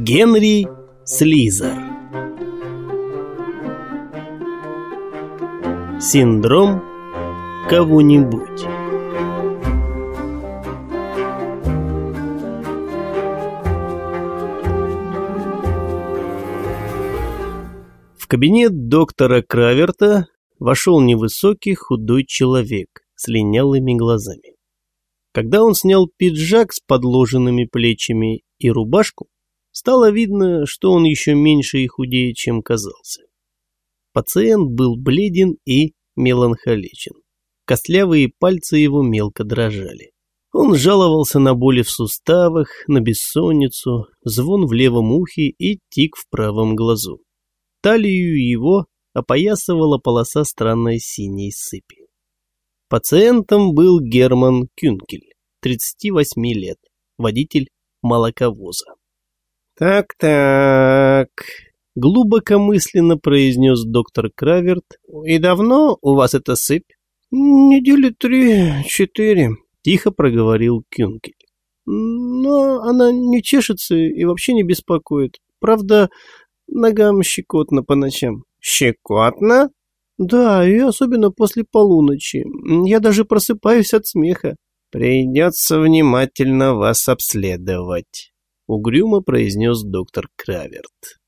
Генри Слизер. Синдром кого-нибудь. В кабинет доктора Краверта вошел невысокий худой человек с линялыми глазами. Когда он снял пиджак с подложенными плечами и рубашку, стало видно, что он еще меньше и худее, чем казался. Пациент был бледен и меланхоличен. Костлявые пальцы его мелко дрожали. Он жаловался на боли в суставах, на бессонницу, звон в левом ухе и тик в правом глазу. Талию его опоясывала полоса странной синей сыпи. Пациентом был Герман Кюнкель, 38 лет, водитель молоковоза. «Так», — глубокомысленно произнес доктор Краверт. «И давно у вас эта сыпь?» «Недели 3-4», — тихо проговорил Кюнкель. «Но она не чешется и вообще не беспокоит. Правда, ногам щекотно по ночам». «Щекотно?» «Да, и особенно после полуночи. Я даже просыпаюсь от смеха». «Придется внимательно вас обследовать», — угрюмо произнес доктор Краверт.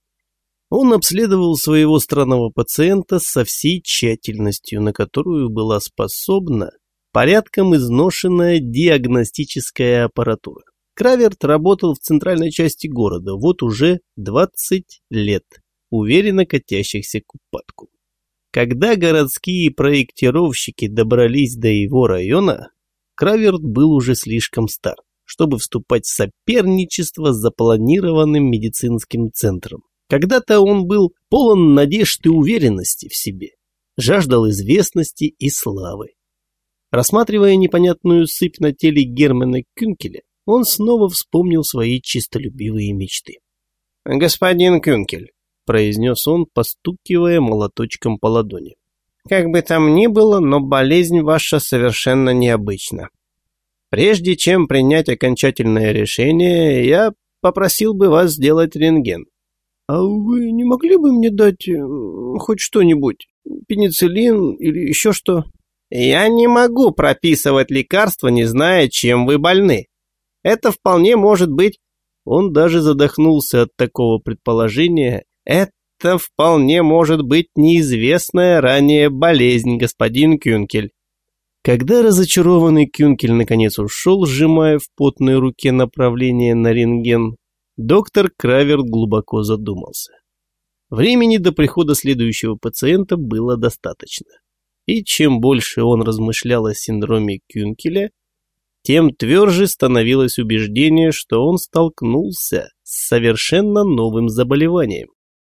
Он обследовал своего странного пациента со всей тщательностью, на которую была способна порядком изношенная диагностическая аппаратура. Краверт работал в центральной части города вот уже 20 лет, уверенно катящихся к упадку. Когда городские проектировщики добрались до его района, Краверт был уже слишком стар, чтобы вступать в соперничество с запланированным медицинским центром. Когда-то он был полон надежд и уверенности в себе, жаждал известности и славы. Рассматривая непонятную сыпь на теле Германа Кюнкеля, он снова вспомнил свои честолюбивые мечты. «Господин Кюнкель», — произнес он, постукивая молоточком по ладони, — «как бы там ни было, но болезнь ваша совершенно необычна. Прежде чем принять окончательное решение, я попросил бы вас сделать рентген». «А вы не могли бы мне дать хоть что-нибудь? Пенициллин или еще что?» «Я не могу прописывать лекарства, не зная, чем вы больны. Это вполне может быть...» Он даже задохнулся от такого предположения. «Это вполне может быть неизвестная ранее болезнь, господин Кюнкель». Когда разочарованный Кюнкель наконец ушел, сжимая в потной руке направление на рентген, доктор Краверт глубоко задумался. Времени до прихода следующего пациента было достаточно. И чем больше он размышлял о синдроме Кюнкеля, тем тверже становилось убеждение, что он столкнулся с совершенно новым заболеванием.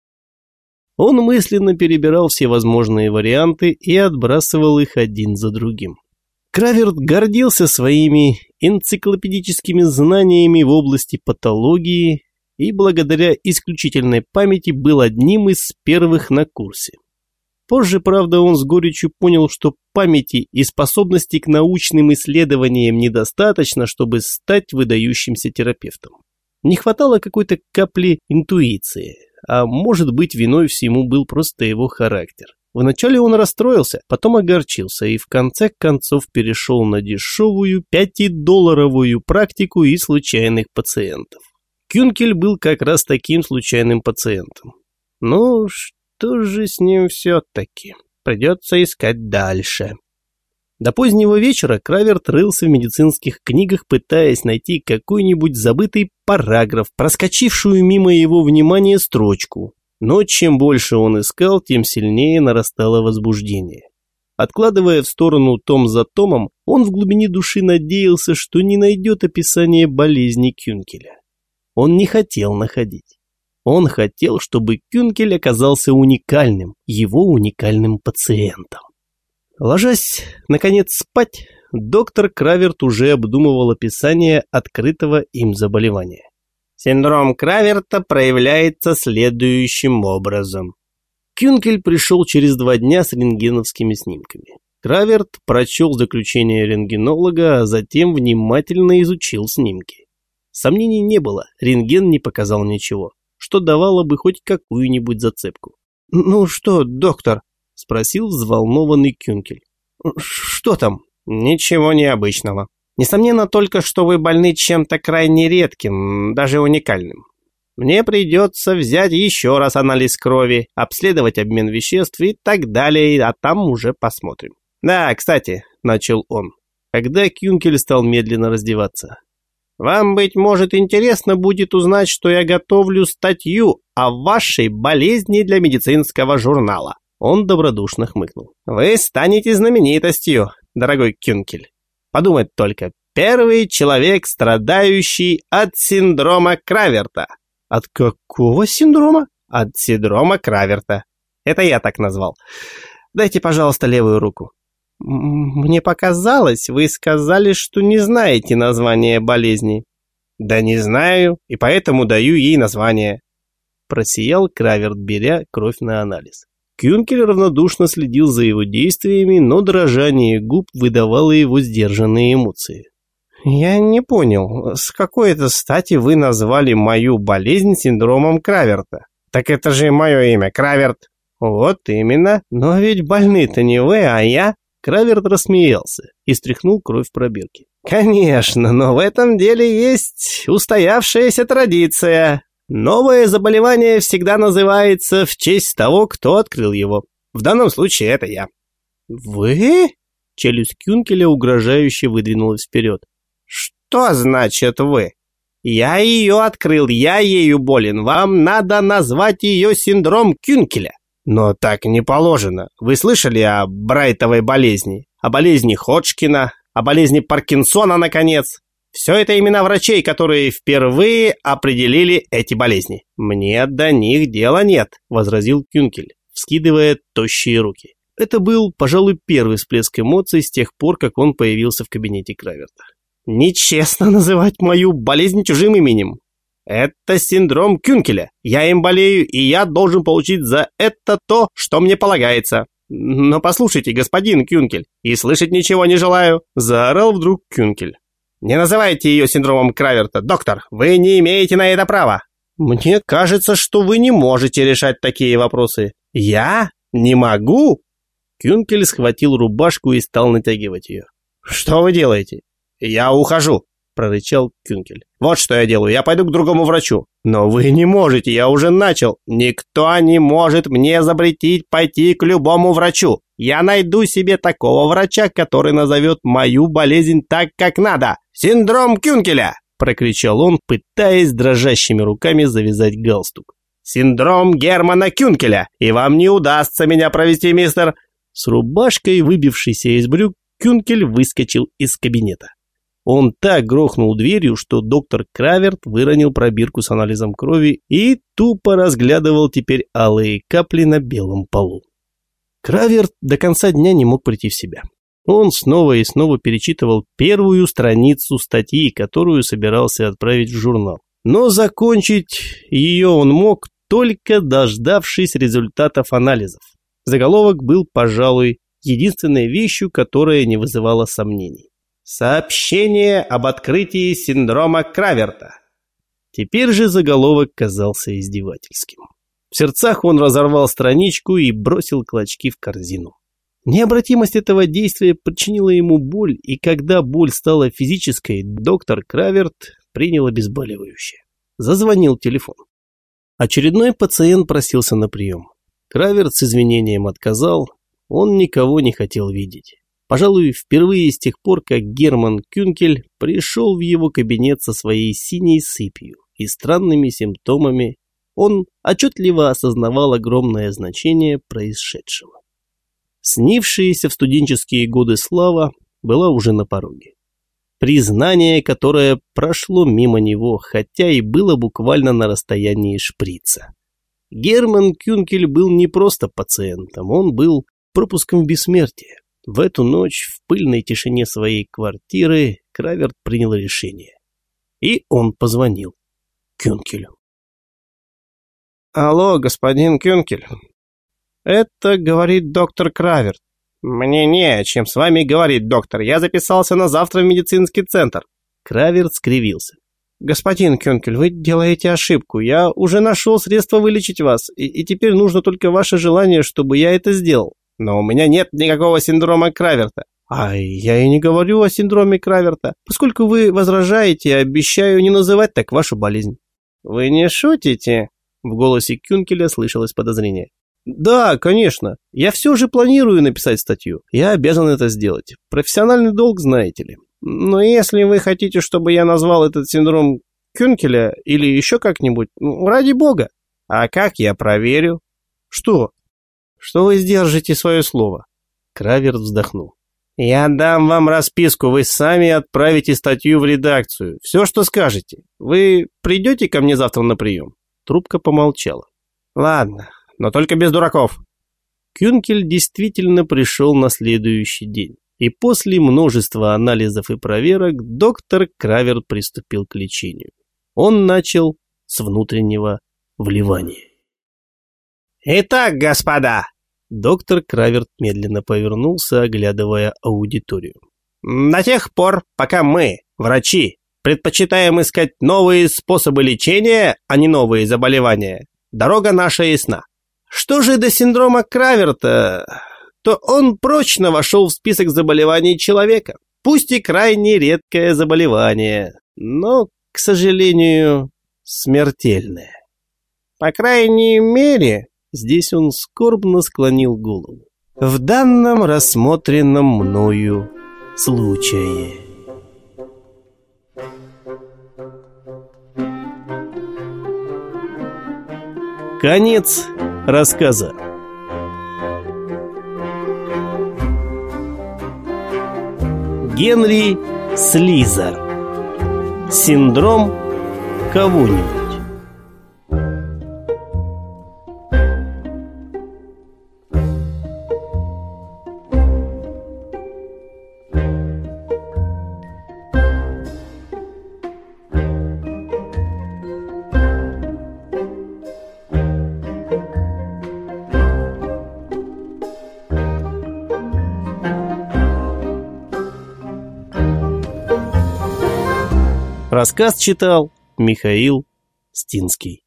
Он мысленно перебирал все возможные варианты и отбрасывал их один за другим. Краверт гордился своими энциклопедическими знаниями в области патологии и благодаря исключительной памяти был одним из первых на курсе. Позже, правда, он с горечью понял, что памяти и способностей к научным исследованиям недостаточно, чтобы стать выдающимся терапевтом. Не хватало какой-то капли интуиции, а может быть, виной всему был просто его характер. Вначале он расстроился, потом огорчился и в конце концов перешел на дешевую 5-долларовую практику и случайных пациентов. Кюнкель был как раз таким случайным пациентом. Ну, что же с ним все-таки? Придется искать дальше. До позднего вечера Краверт рылся в медицинских книгах, пытаясь найти какой-нибудь забытый параграф, проскочившую мимо его внимания строчку. Но чем больше он искал, тем сильнее нарастало возбуждение. Откладывая в сторону том за томом, он в глубине души надеялся, что не найдет описание болезни Кюнкеля. Он не хотел находить. Он хотел, чтобы Кюнкель оказался уникальным, его уникальным пациентом. Ложась, наконец, спать, доктор Краверт уже обдумывал описание открытого им заболевания. Синдром Краверта проявляется следующим образом. Кюнкель пришел через 2 дня с рентгеновскими снимками. Краверт прочел заключение рентгенолога, а затем внимательно изучил снимки. Сомнений не было, рентген не показал ничего, что давало бы хоть какую-нибудь зацепку. «Ну что, доктор?» – спросил взволнованный Кюнкель. «Что там?» «Ничего необычного. Несомненно только, что вы больны чем-то крайне редким, даже уникальным. Мне придется взять еще раз анализ крови, обследовать обмен веществ и так далее, а там уже посмотрим». «Да, кстати», – начал он, когда Кюнкель стал медленно раздеваться. «Вам, быть может, интересно будет узнать, что я готовлю статью о вашей болезни для медицинского журнала». Он добродушно хмыкнул. «Вы станете знаменитостью, дорогой Кюнкель. Подумать только, первый человек, страдающий от синдрома Краверта». «От какого синдрома?» «От синдрома Краверта. Это я так назвал. Дайте, пожалуйста, левую руку». «Мне показалось, вы сказали, что не знаете название болезни». «Да не знаю, и поэтому даю ей название», – просиял Краверт, беря кровь на анализ. Кюнкель равнодушно следил за его действиями, но дрожание губ выдавало его сдержанные эмоции. «Я не понял, с какой это стати вы назвали мою болезнь синдромом Краверта?» «Так это же мое имя, Краверт». «Вот именно, но ведь больны-то не вы, а я». Краверт рассмеялся и стряхнул кровь в пробирке. «Конечно, но в этом деле есть устоявшаяся традиция. Новое заболевание всегда называется в честь того, кто открыл его. В данном случае это я». «Вы?» Челюсть Кюнкеля угрожающе выдвинулась вперед. «Что значит «вы»? Я ее открыл, я ею болен. Вам надо назвать ее синдром Кюнкеля». «Но так не положено. Вы слышали о Брайтовой болезни? О болезни Ходжкина? О болезни Паркинсона, наконец? Все это имена врачей, которые впервые определили эти болезни». «Мне до них дела нет», – возразил Кюнкель, вскидывая тощие руки. Это был, пожалуй, первый всплеск эмоций с тех пор, как он появился в кабинете Краверта. «Нечестно называть мою болезнь чужим именем. Это синдром Кюнкеля. Я им болею, и я должен получить за это то, что мне полагается». «Но послушайте, господин Кюнкель, и слышать ничего не желаю», – заорал вдруг Кюнкель. «Не называйте ее синдромом Краверта, доктор, вы не имеете на это права». «Мне кажется, что вы не можете решать такие вопросы». «Я? Не могу?» Кюнкель схватил рубашку и стал натягивать ее. «Что вы делаете?» «Я ухожу», – прорычал Кюнкель. «Вот что я делаю, я пойду к другому врачу». «Но вы не можете, я уже начал». «Никто не может мне запретить пойти к любому врачу. Я найду себе такого врача, который назовет мою болезнь так, как надо. Синдром Кюнкеля!» – прокричал он, пытаясь дрожащими руками завязать галстук. «Синдром Германа Кюнкеля, и вам не удастся меня провести, мистер...» С рубашкой, выбившейся из брюк, Кюнкель выскочил из кабинета. Он так грохнул дверью, что доктор Краверт выронил пробирку с анализом крови и тупо разглядывал теперь алые капли на белом полу. Краверт до конца дня не мог прийти в себя. Он снова и снова перечитывал первую страницу статьи, которую собирался отправить в журнал. Но закончить ее он мог, только дождавшись результатов анализов. Заголовок был, пожалуй, единственной вещью, которая не вызывала сомнений. «Сообщение об открытии синдрома Краверта». Теперь же заголовок казался издевательским. В сердцах он разорвал страничку и бросил клочки в корзину. Необратимость этого действия причинила ему боль, и когда боль стала физической, доктор Краверт принял обезболивающее. Зазвонил телефон. Очередной пациент просился на прием. Краверт с извинением отказал, он никого не хотел видеть. Пожалуй, впервые с тех пор, как Герман Кюнкель пришел в его кабинет со своей синей сыпью и странными симптомами, он отчетливо осознавал огромное значение происшедшего. Снившаяся в студенческие годы слава была уже на пороге. Признание, которое прошло мимо него, хотя и было буквально на расстоянии шприца. Герман Кюнкель был не просто пациентом, он был пропуском в бессмертие. В эту ночь в пыльной тишине своей квартиры Краверт принял решение. И он позвонил Кюнкелю. «Алло, господин Кюнкель. Это говорит доктор Краверт. Мне не о чем с вами говорить, доктор. Я записался на завтра в медицинский центр». Краверт скривился. Господин Кюнкель, вы делаете ошибку. Я уже нашел средства вылечить вас, и теперь нужно только ваше желание, чтобы я это сделал. Но у меня нет никакого синдрома Краверта. А я и не говорю о синдроме Краверта. Поскольку вы возражаете, обещаю не называть так вашу болезнь. Вы не шутите? В голосе Кюнкеля слышалось подозрение. Да, конечно. Я все же планирую написать статью. Я обязан это сделать. Профессиональный долг, знаете ли. Но если вы хотите, чтобы я назвал этот синдром Кюнкеля или еще как-нибудь, ради бога. А как я проверю? Что? Что вы сдержите свое слово? Краверт вздохнул. Я дам вам расписку, вы сами отправите статью в редакцию. Все, что скажете. Вы придете ко мне завтра на прием? Трубка помолчала. Ладно, но только без дураков. Кюнкель действительно пришел на следующий день. И после множества анализов и проверок доктор Краверт приступил к лечению. Он начал с внутреннего вливания. «Итак, господа!» Доктор Краверт медленно повернулся, оглядывая аудиторию. «До тех пор, пока мы, врачи, предпочитаем искать новые способы лечения, а не новые заболевания, дорога наша ясна. Что же до синдрома Краверта, то он прочно вошел в список заболеваний человека. Пусть и крайне редкое заболевание, но, к сожалению, смертельное. По крайней мере, здесь он скорбно склонил голову, в данном рассмотренном мною случае. Конец рассказа. Генри Слизер. Синдром кого-нибудь. Рассказ читал Михаил Стинский.